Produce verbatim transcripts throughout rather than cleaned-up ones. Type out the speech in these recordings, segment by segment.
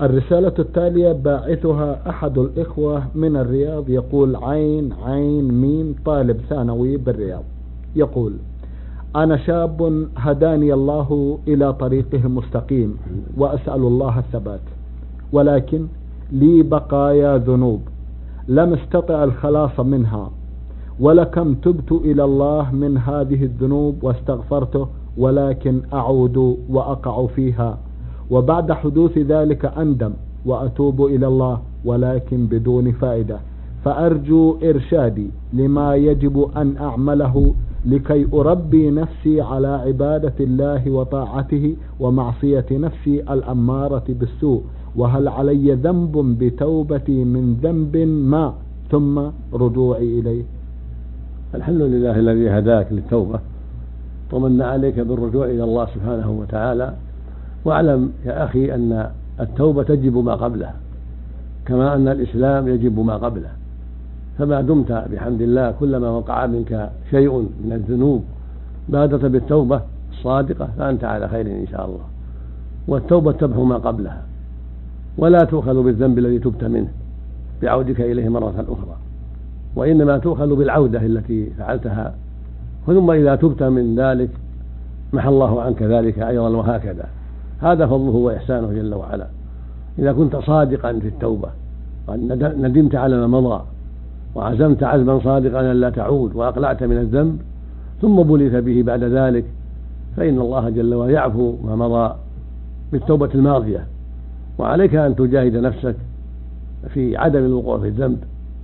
الرسالة التالية باعثها أحد الإخوة من الرياض، يقول عين عين ميم، طالب ثانوي بالرياض. يقول: أنا شاب هداني الله إلى طريقه المستقيم وأسأل الله الثبات، ولكن لي بقايا ذنوب لم استطع الخلاص منها، ولكم تبت إلى الله من هذه الذنوب واستغفرته، ولكن أعود وأقع فيها، وبعد حدوث ذلك أندم وأتوب إلى الله، ولكن بدون فائدة. فأرجو إرشادي لما يجب أن أعمله لكي أربي نفسي على عبادة الله وطاعته ومعصية نفسي الأمارة بالسوء، وهل علي ذنب بتوبتي من ذنب ما ثم رجوعي إليه؟ الحمد لله الذي هداك للتوبة ومن عليك بالرجوع إلى الله سبحانه وتعالى. واعلم يا أخي أن التوبة تجب ما قبلها، كما أن الإسلام يجب ما قبله. فما دمت بحمد الله كلما وقع منك شيء من الذنوب بادرت بالتوبة الصادقة فأنت على خير إن شاء الله. والتوبة تمحو ما قبلها، ولا تؤخذ بالذنب الذي تبت منه بعودك إليه مرة أخرى، وإنما تؤخذ بالعودة التي فعلتها، ثم إذا تبت من ذلك محى الله عنك ذلك أيضا، وهكذا. هذا فضله وإحسانه جل وعلا. إذا كنت صادقا في التوبة ندمت على ما مضى وعزمت عزما صادقا أن لا تعود وأقلعت من الذنب ثم بليت به بعد ذلك، فإن الله جل وعلا يعفو ما مضى بالتوبة الماضية. وعليك أن تجاهد نفسك في عدم الوقوع في الذنب،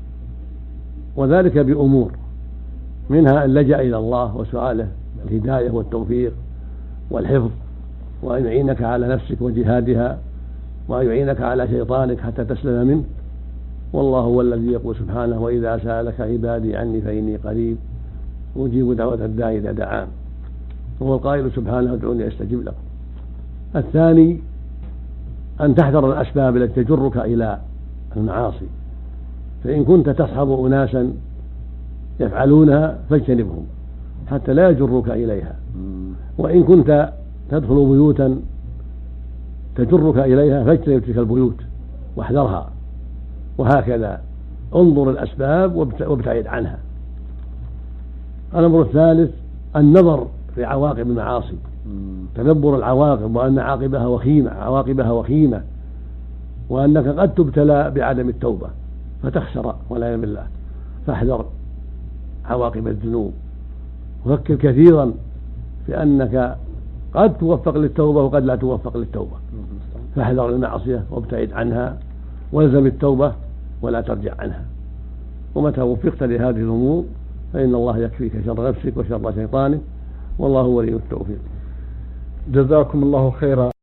وذلك بأمور، منها أن لجأ إلى الله وسؤاله الهداية والتوفيق والحفظ، وأن يعينك على نفسك وجهادها، وأن يعينك على شيطانك حتى تسلم منه. والله هو الذي يقول سبحانه: وإذا سألك عبادي عني فإني قريب أجيب دعوة الداعي إذا دعان. وهو القائل سبحانه: ادعوني أستجب لكم. الثاني أن تحذر الأسباب التي تجرك إلى المعاصي، فإن كنت تصحب أناسا يفعلونها فاجتنبهم حتى لا يجرك إليها، وإن كنت تدخل بيوتا تجرك إليها فاجتنب تلك البيوت واحذرها، وهكذا. انظر الأسباب وابتعد عنها. الأمر الثالث النظر في عواقب المعاصي، تدبر العواقب، وأن عاقبها وخيمة عواقبها وخيمة، وأنك قد تبتلى بعدم التوبة فتخسر والعياذ بالله. فاحذر عواقب الذنوب، وفكر كثيرا في أنك قد توفق للتوبة وقد لا توفق للتوبة، فاحذر المعصية وابتعد عنها، والزم التوبة ولا ترجع عنها. ومتى وفقت لهذه الأمور فإن الله يكفيك شر نفسك وشر شيطانك، والله ولي التوفيق. جزاكم الله خيرا.